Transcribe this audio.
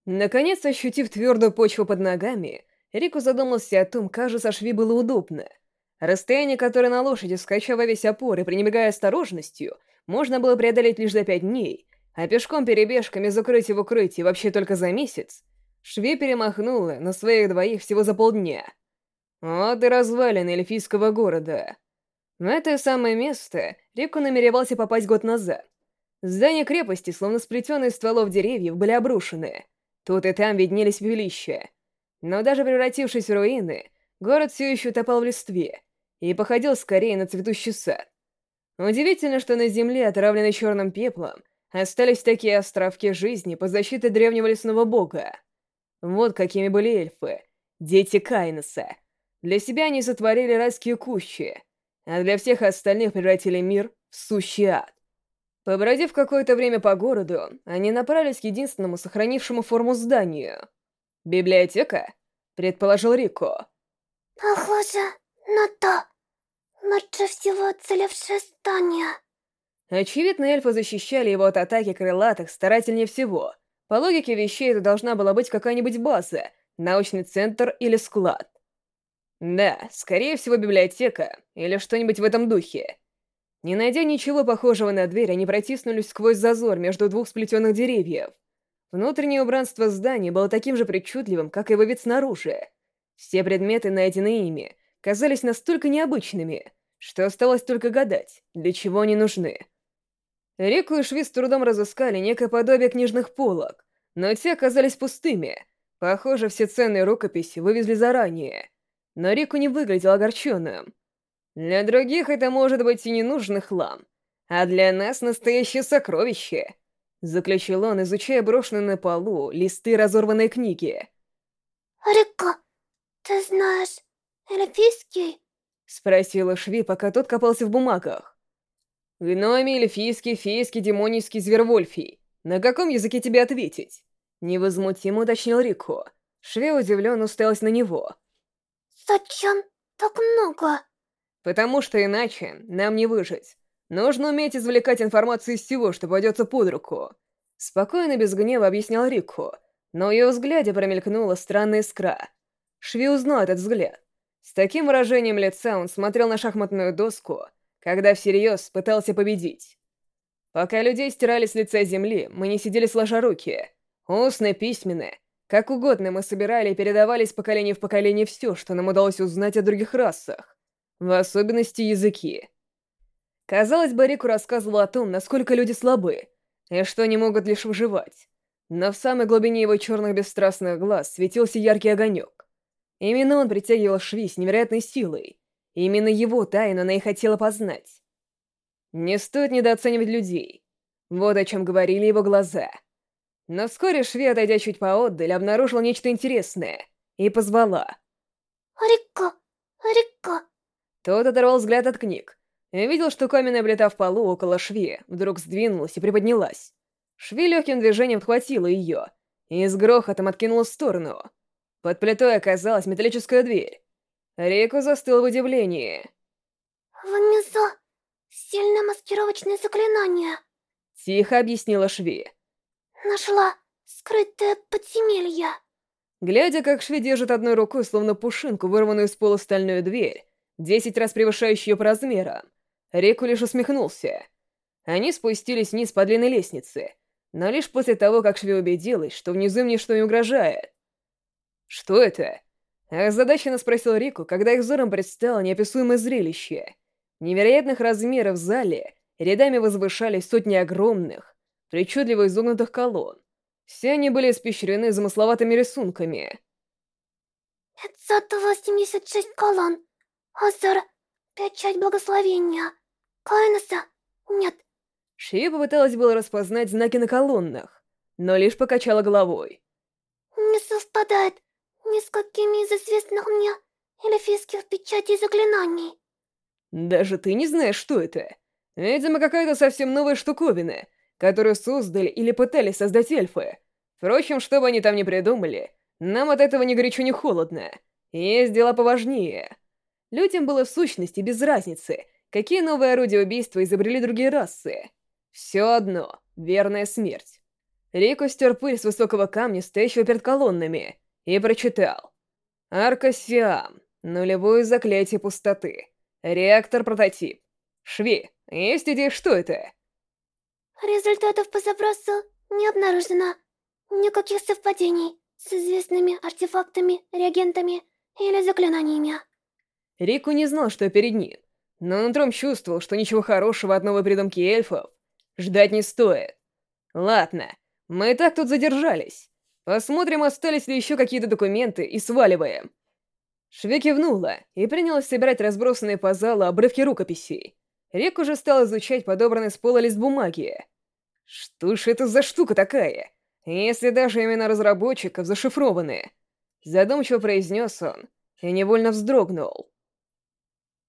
Наконец, ощутив твердую почву под ногами, Рику задумался о том, как же со шви было удобно. Расстояние, которое на лошади, скача во весь опор и пренебрегая осторожностью, можно было преодолеть лишь за 5 дней, а пешком перебежками из укрытия в укрытие вообще только за месяц, шви перемахнула на своих двоих всего за полдня. Вот и развалины эльфийского города. В это самое место Рику намеревался попасть год назад. Здания крепости, словно сплетенные из стволов деревьев, были обрушены. Тут и там виднелись пепелища. Но даже превратившись в руины, город все еще утопал в листве и походил скорее на цветущий сад. Удивительно, что на земле, отравленной черным пеплом, остались такие островки жизни под защитой древнего лесного бога. Вот какими были эльфы, дети Кайноса. Для себя они сотворили райские кущи, а для всех остальных превратили мир в сущий ад. Побродив какое-то время по городу, они направились к единственному сохранившему форму зданию. «Библиотека?» — предположил Рико. Похоже на то. Лучше всего уцелевшее здание. Очевидно, эльфы защищали его от атаки крылатых старательнее всего. По логике вещей, это должна была быть какая-нибудь база, научный центр или склад. Да, скорее всего, библиотека или что-нибудь в этом духе. Не найдя ничего похожего на дверь, они протиснулись сквозь зазор между двух сплетенных деревьев. Внутреннее убранство здания было таким же причудливым, как и его вид снаружи. Все предметы, найденные ими, казались настолько необычными, что оставалось только гадать, для чего они нужны. Рику и Шви с трудом разыскали некое подобие книжных полок, но те оказались пустыми. Похоже, все ценные рукописи вывезли заранее. Но Рику не выглядел огорченным. Для других это может быть и ненужный хлам, а для нас настоящее сокровище, заключил он, изучая брошенные на полу листы разорванной книги. Рико, ты знаешь эльфийский? Спросила Шви, пока тот копался в бумагах. Гномий, эльфийский, фейский, демонийский, звервольфий. На каком языке тебе ответить? Невозмутимо уточнил Рико. Шви удивленно уставилась на него. Зачем так много? Потому что иначе нам не выжить. Нужно уметь извлекать информацию из всего, что пойдется под руку. Спокойно, без гнева объяснял Рику, но в ее взгляде промелькнула странная искра. Шви узнал этот взгляд. С таким выражением лица он смотрел на шахматную доску, когда всерьез пытался победить. Пока людей стирали с лица земли, мы не сидели сложа руки. Устно, письменно, как угодно мы собирали и передавали из поколения в поколение все, что нам удалось узнать о других расах. В особенности языки. Казалось бы, Рику рассказывал о том, насколько люди слабы, и что они могут лишь выживать. Но в самой глубине его черных бесстрастных глаз светился яркий огонек. Именно он притягивал Шви с невероятной силой. И именно его тайну она и хотела познать. Не стоит недооценивать людей. Вот о чем говорили его глаза. Но вскоре Шви, отойдя чуть поотдаль, обнаружила нечто интересное и позвала. Рико, Рико. Тот оторвал взгляд от книг и видел, что каменная плита в полу около Шви вдруг сдвинулась и приподнялась. Шви легким движением подхватила ее и с грохотом откинула в сторону. Под плитой оказалась металлическая дверь. Рико застыл в удивлении. Внизу сильное маскировочное заклинание. Тихо объяснила Шви. Нашла скрытое подземелье. Глядя, как Шви держит одной рукой, словно пушинку, вырванную из пола стальную дверь, 10 раз превышающую ее по размерам, Рику лишь усмехнулся. Они спустились вниз по длинной лестнице, но лишь после того, как Шви убедилась, что внизу им ничто не угрожает. «Что это?» — озадаченно спросил Рику, когда их взором предстало неописуемое зрелище. Невероятных размеров в зале рядами возвышались сотни огромных, причудливо изогнутых колонн. Все они были испещрены замысловатыми рисунками. 586 колонн. Озер, печать благословения. Кайноса нет. Шия попыталась было распознать знаки на колоннах, но лишь покачала головой. Не совпадает ни с какими из известных мне эльфийских печатей заклинаний. Даже ты не знаешь, что это. Видимо, какая-то совсем новая штуковина, которую создали или пытались создать эльфы. Впрочем, что бы они там ни придумали, нам от этого ни горячо, ни холодно. Есть дела поважнее. Людям было в сущности без разницы, какие новые орудия убийства изобрели другие расы. Все одно — верная смерть. Рико стер пыль с высокого камня, стоящего перед колоннами, и прочитал. Аркосиам. Нулевое заклятие пустоты. Реактор-прототип. Шви, есть идея, что это? Результатов по запросу не обнаружено. Никаких совпадений с известными артефактами, реагентами или заклинаниями. Рику не знал, что перед ним, но нутром чувствовал, что ничего хорошего от новой придумки эльфов ждать не стоит. Ладно, мы и так тут задержались. Посмотрим, остались ли еще какие-то документы, и сваливаем. Шве кивнула и принялась собирать разбросанные по залу обрывки рукописей. Рик уже стал изучать подобранный с пола лист бумаги. Что ж это за штука такая, если даже имена разработчиков зашифрованы? Задумчиво произнес он и невольно вздрогнул.